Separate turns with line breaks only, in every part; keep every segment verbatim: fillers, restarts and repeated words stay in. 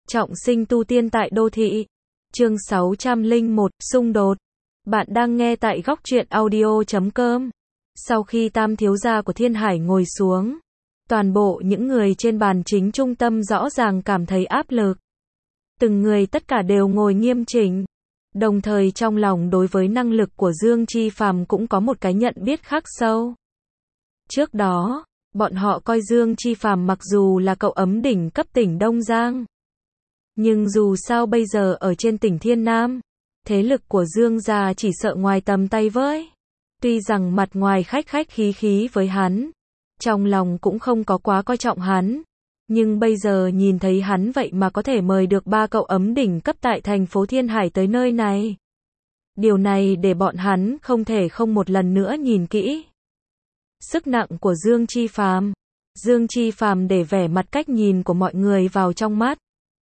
Trọng sinh tu tiên tại đô thị. Chương sáu trăm lẻ một, xung đột. Bạn đang nghe tại góc truyện audio chấm com. Sau khi tam thiếu gia của Thiên Hải ngồi xuống, toàn bộ những người trên bàn chính trung tâm rõ ràng cảm thấy áp lực. Từng người tất cả đều ngồi nghiêm chỉnh. Đồng thời trong lòng đối với năng lực của Dương Chi Phàm cũng có một cái nhận biết khắc sâu. Trước đó, bọn họ coi Dương Chi Phàm mặc dù là cậu ấm đỉnh cấp tỉnh Đông Giang, nhưng dù sao bây giờ ở trên tỉnh Thiên Nam, thế lực của Dương gia chỉ sợ ngoài tầm tay với. Tuy rằng mặt ngoài khách khách khí khí với hắn, trong lòng cũng không có quá coi trọng hắn, nhưng bây giờ nhìn thấy hắn vậy mà có thể mời được ba cậu ấm đỉnh cấp tại thành phố Thiên Hải tới nơi này. Điều này để bọn hắn không thể không một lần nữa nhìn kỹ sức nặng của Dương Chi Phàm. Dương Chi Phàm để vẻ mặt cách nhìn của mọi người vào trong mắt,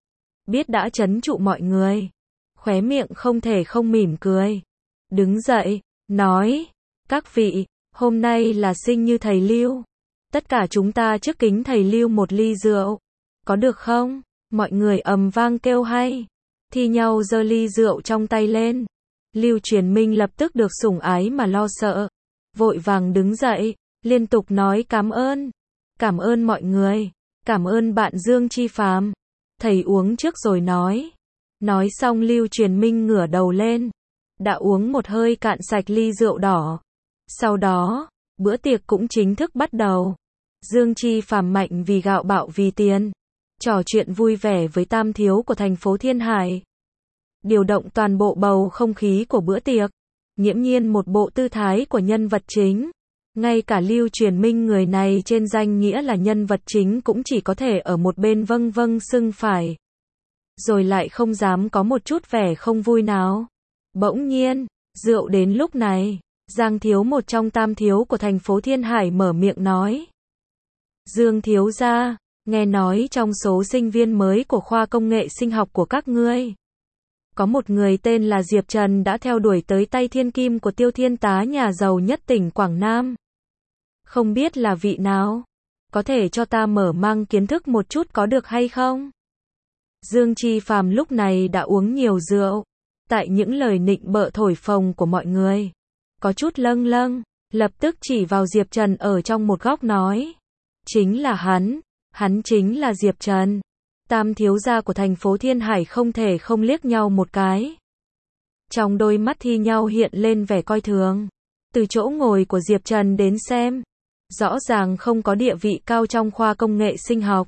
biết đã trấn trụ mọi người, khóe miệng không thể không mỉm cười. Đứng dậy, nói, các vị, hôm nay là sinh như thầy Lưu. Tất cả chúng ta trước kính thầy Lưu một ly rượu, có được không? Mọi người ầm vang kêu hay, thi nhau giơ ly rượu trong tay lên. Lưu Truyền Minh lập tức được sủng ái mà lo sợ, vội vàng đứng dậy, liên tục nói cảm ơn, cảm ơn mọi người, cảm ơn bạn Dương Chi Phàm. Thầy uống trước rồi nói. Nói xong Lưu Truyền Minh ngửa đầu lên, đã uống một hơi cạn sạch ly rượu đỏ. Sau đó, bữa tiệc cũng chính thức bắt đầu. Dương Chi Phàm mạnh vì gạo bạo vì tiền, trò chuyện vui vẻ với tam thiếu của thành phố Thiên Hải, điều động toàn bộ bầu không khí của bữa tiệc, nghiễm nhiên một bộ tư thái của nhân vật chính. Ngay cả Lưu Truyền Minh người này trên danh nghĩa là nhân vật chính cũng chỉ có thể ở một bên vâng vâng xưng phải, rồi lại không dám có một chút vẻ không vui nào. Bỗng nhiên, rượu đến lúc này, Giang thiếu một trong tam thiếu của thành phố Thiên Hải mở miệng nói. Dương thiếu gia, nghe nói trong số sinh viên mới của khoa công nghệ sinh học của các ngươi, có một người tên là Diệp Trần đã theo đuổi tới tay thiên kim của Tiêu Thiên Tá nhà giàu nhất tỉnh Quảng Nam. Không biết là vị nào? Có thể cho ta mở mang kiến thức một chút có được hay không? Dương Chi Phàm lúc này đã uống nhiều rượu, tại những lời nịnh bợ thổi phồng của mọi người, có chút lâng lâng, lập tức chỉ vào Diệp Trần ở trong một góc nói. Chính là hắn, hắn chính là Diệp Trần. Tam thiếu gia của thành phố Thiên Hải không thể không liếc nhau một cái. Trong đôi mắt thi nhau hiện lên vẻ coi thường. Từ chỗ ngồi của Diệp Trần đến xem, rõ ràng không có địa vị cao trong khoa công nghệ sinh học.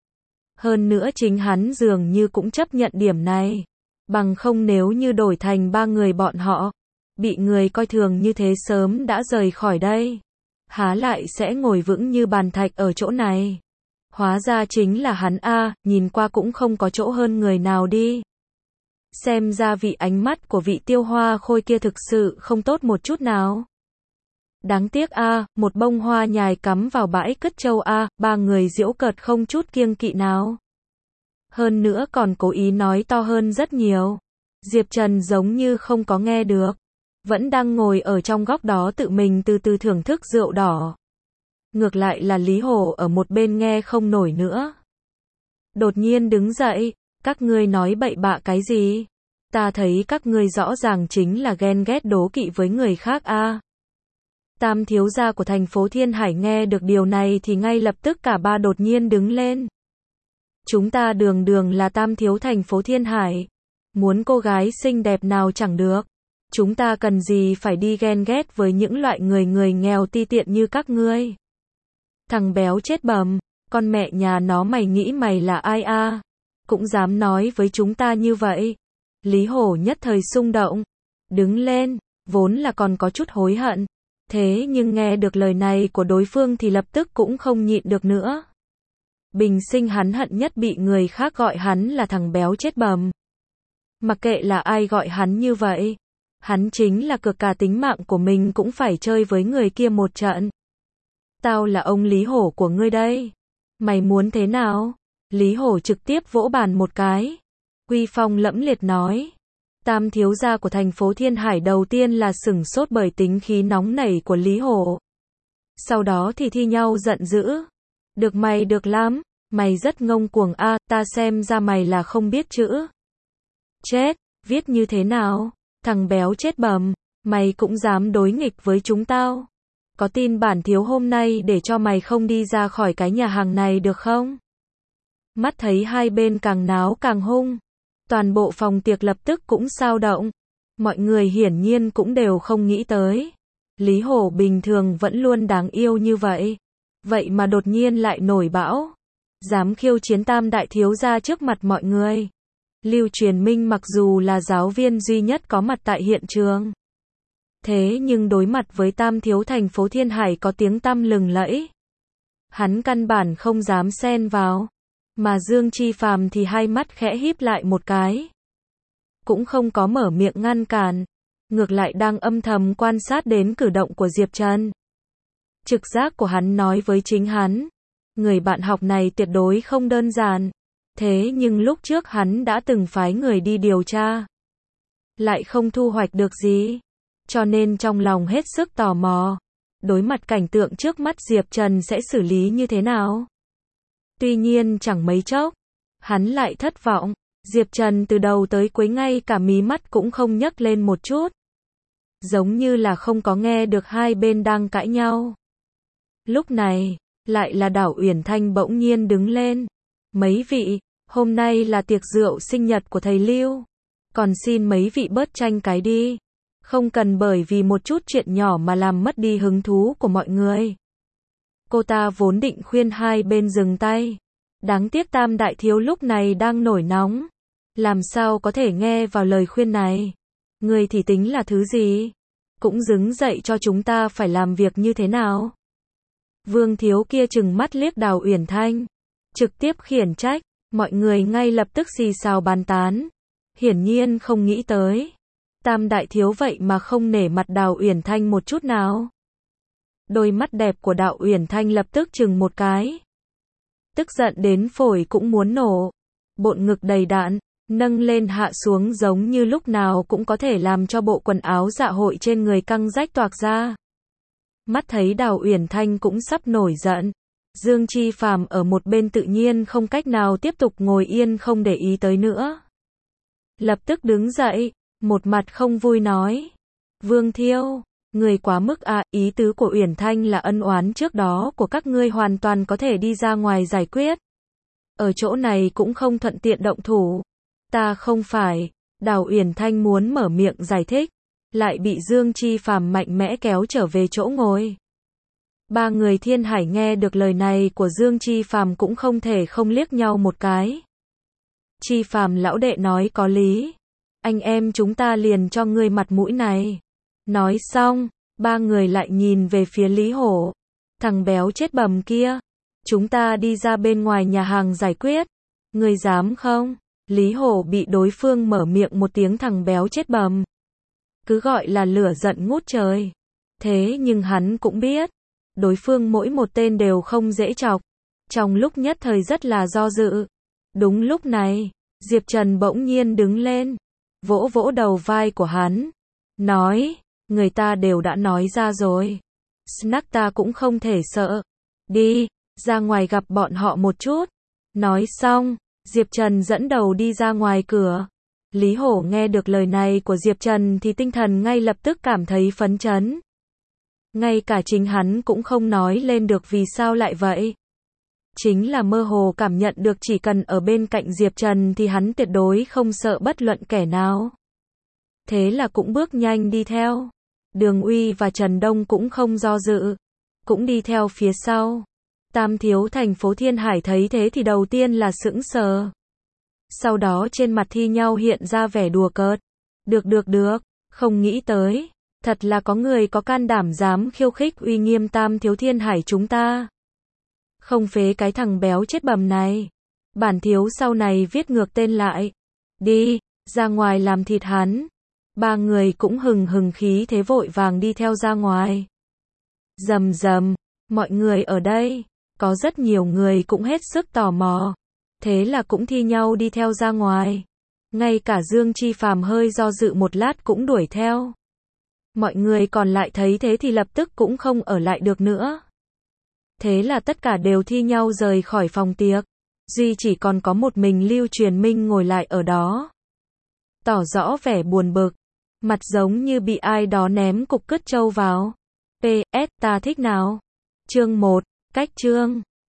Hơn nữa chính hắn dường như cũng chấp nhận điểm này. Bằng không nếu như đổi thành ba người bọn họ, bị người coi thường như thế sớm đã rời khỏi đây. Há lại sẽ ngồi vững như bàn thạch ở chỗ này. Hóa ra chính là hắn a, nhìn qua cũng không có chỗ hơn người nào đi. Xem ra vị ánh mắt của vị Tiêu Hoa Khôi kia thực sự không tốt một chút nào. Đáng tiếc a, một bông hoa nhài cắm vào bãi cất trâu a, ba người giễu cợt không chút kiêng kỵ nào. Hơn nữa còn cố ý nói to hơn rất nhiều. Diệp Trần giống như không có nghe được, vẫn đang ngồi ở trong góc đó tự mình từ từ thưởng thức rượu đỏ. Ngược lại là Lý Hổ ở một bên nghe không nổi nữa. Đột nhiên đứng dậy, các ngươi nói bậy bạ cái gì? Ta thấy các ngươi rõ ràng chính là ghen ghét đố kỵ với người khác a. Tam thiếu gia của thành phố Thiên Hải nghe được điều này thì ngay lập tức cả ba đột nhiên đứng lên. Chúng ta đường đường là tam thiếu thành phố Thiên Hải, muốn cô gái xinh đẹp nào chẳng được. Chúng ta cần gì phải đi ghen ghét với những loại người người nghèo ti tiện như các ngươi. Thằng béo chết bầm, con mẹ nhà nó mày nghĩ mày là ai a? Cũng dám nói với chúng ta như vậy. Lý Hổ nhất thời xung động, đứng lên, vốn là còn có chút hối hận. Thế nhưng nghe được lời này của đối phương thì lập tức cũng không nhịn được nữa. Bình sinh hắn hận nhất bị người khác gọi hắn là thằng béo chết bầm. Mặc kệ là ai gọi hắn như vậy, hắn chính là cược cả tính mạng của mình cũng phải chơi với người kia một trận. Tao là ông Lý Hổ của ngươi đây. Mày muốn thế nào? Lý Hổ trực tiếp vỗ bàn một cái, uy phong lẫm liệt nói. Tam thiếu gia của thành phố Thiên Hải đầu tiên là sửng sốt bởi tính khí nóng nảy của Lý Hổ. Sau đó thì thi nhau giận dữ. Được mày được lắm, Mày rất ngông cuồng a, ta xem ra mày là không biết chữ. Chết, viết như thế nào? Thằng béo chết bầm, mày cũng dám đối nghịch với chúng tao. Có tin bản thiếu hôm nay để cho mày không đi ra khỏi cái nhà hàng này được không? Mắt thấy hai bên càng náo càng hung. Toàn bộ phòng tiệc lập tức cũng xao động. Mọi người hiển nhiên cũng đều không nghĩ tới. Lý Hổ bình thường vẫn luôn đáng yêu như vậy. Vậy mà đột nhiên lại nổi bão. Dám khiêu chiến Tam đại thiếu gia trước mặt mọi người. Lưu Truyền Minh mặc dù là giáo viên duy nhất có mặt tại hiện trường. Thế nhưng đối mặt với Tam thiếu thành phố Thiên Hải có tiếng tăm lừng lẫy. Hắn căn bản không dám xen vào. Mà Dương Chi Phàm thì hai mắt khẽ híp lại một cái. Cũng không có mở miệng ngăn cản. Ngược lại đang âm thầm quan sát đến cử động của Diệp Trần. Trực giác của hắn nói với chính hắn. Người bạn học này tuyệt đối không đơn giản. Thế nhưng lúc trước hắn đã từng phái người đi điều tra. Lại không thu hoạch được gì. Cho nên trong lòng hết sức tò mò. Đối mặt cảnh tượng trước mắt Diệp Trần sẽ xử lý như thế nào? Tuy nhiên chẳng mấy chốc. Hắn lại thất vọng. Diệp Trần từ đầu tới cuối ngay cả mí mắt cũng không nhấc lên một chút. Giống như là không có nghe được hai bên đang cãi nhau. Lúc này, lại là Đào Uyển Thanh bỗng nhiên đứng lên. Mấy vị, hôm nay là tiệc rượu sinh nhật của thầy Lưu. Còn xin mấy vị bớt tranh cái đi. Không cần bởi vì một chút chuyện nhỏ mà làm mất đi hứng thú của mọi người. Cô ta vốn định khuyên hai bên dừng tay. Đáng tiếc Tam đại thiếu lúc này đang nổi nóng. Làm sao có thể nghe vào lời khuyên này. Người thì tính là thứ gì? Cũng đứng dậy cho chúng ta phải làm việc như thế nào? Vương thiếu kia chừng mắt liếc Đào Uyển Thanh. Trực tiếp khiển trách. Mọi người ngay lập tức xì xào bàn tán. Hiển nhiên không nghĩ tới. Tam đại thiếu vậy mà không nể mặt Đào Uyển Thanh một chút nào. Đôi mắt đẹp của Đào Uyển Thanh lập tức chừng một cái. Tức giận đến phổi cũng muốn nổ. Bộn ngực đầy đạn, nâng lên hạ xuống giống như lúc nào cũng có thể làm cho bộ quần áo dạ hội trên người căng rách toạc ra. Mắt thấy Đào Uyển Thanh cũng sắp nổi giận. Dương Chi Phàm ở một bên tự nhiên không cách nào tiếp tục ngồi yên không để ý tới nữa. Lập tức đứng dậy, một mặt không vui nói. Vương Thiêu, người quá mức à, ý tứ của Uyển Thanh là ân oán trước đó của các ngươi hoàn toàn có thể đi ra ngoài giải quyết. Ở chỗ này cũng không thuận tiện động thủ. Ta không phải. Đào Uyển Thanh muốn mở miệng giải thích. Lại bị Dương Chi Phàm mạnh mẽ kéo trở về chỗ ngồi. Ba người Thiên Hải nghe được lời này của Dương Chi Phàm cũng không thể không liếc nhau một cái. Chi Phàm lão đệ nói có lý. Anh em chúng ta liền cho ngươi mặt mũi này. Nói xong, ba người lại nhìn về phía Lý Hổ. Thằng béo chết bầm kia. Chúng ta đi ra bên ngoài nhà hàng giải quyết. Ngươi dám không? Lý Hổ bị đối phương mở miệng một tiếng thằng béo chết bầm. Cứ gọi là lửa giận ngút trời. Thế nhưng hắn cũng biết. Đối phương mỗi một tên đều không dễ chọc. Trong lúc nhất thời rất là do dự. Đúng lúc này, Diệp Trần bỗng nhiên đứng lên. Vỗ vỗ đầu vai của hắn. Nói, người ta đều đã nói ra rồi. Snack ta cũng không thể sợ. Đi, ra ngoài gặp bọn họ một chút. Nói xong, Diệp Trần dẫn đầu đi ra ngoài cửa. Lý Hổ nghe được lời này của Diệp Trần thì tinh thần ngay lập tức cảm thấy phấn chấn. Ngay cả chính hắn cũng không nói lên được vì sao lại vậy. Chính là mơ hồ cảm nhận được chỉ cần ở bên cạnh Diệp Trần thì hắn tuyệt đối không sợ bất luận kẻ nào. Thế là cũng bước nhanh đi theo. Đường Uy và Trần Đông cũng không do dự. Cũng đi theo phía sau. Tam thiếu thành phố Thiên Hải thấy thế thì đầu tiên là sững sờ. Sau đó trên mặt thi nhau hiện ra vẻ đùa cợt. Được được được, không nghĩ tới. Thật là có người có can đảm dám khiêu khích uy nghiêm Tam thiếu Thiên Hải chúng ta. Không phế cái thằng béo chết bầm này. Bản thiếu sau này viết ngược tên lại. Đi, ra ngoài làm thịt hắn. Ba người cũng hừng hừng khí thế vội vàng đi theo ra ngoài. Rầm rầm, mọi người ở đây, có rất nhiều người cũng hết sức tò mò. Thế là cũng thi nhau đi theo ra ngoài. Ngay cả Dương Chi Phàm hơi do dự một lát cũng đuổi theo. Mọi người còn lại thấy thế thì lập tức cũng không ở lại được nữa. Thế là tất cả đều thi nhau rời khỏi phòng tiệc. Duy chỉ còn có một mình Lưu Truyền Minh ngồi lại ở đó. Tỏ rõ vẻ buồn bực. Mặt giống như bị ai đó ném cục cứt trâu vào. pê ét ta thích nào. Chương một. Cách chương.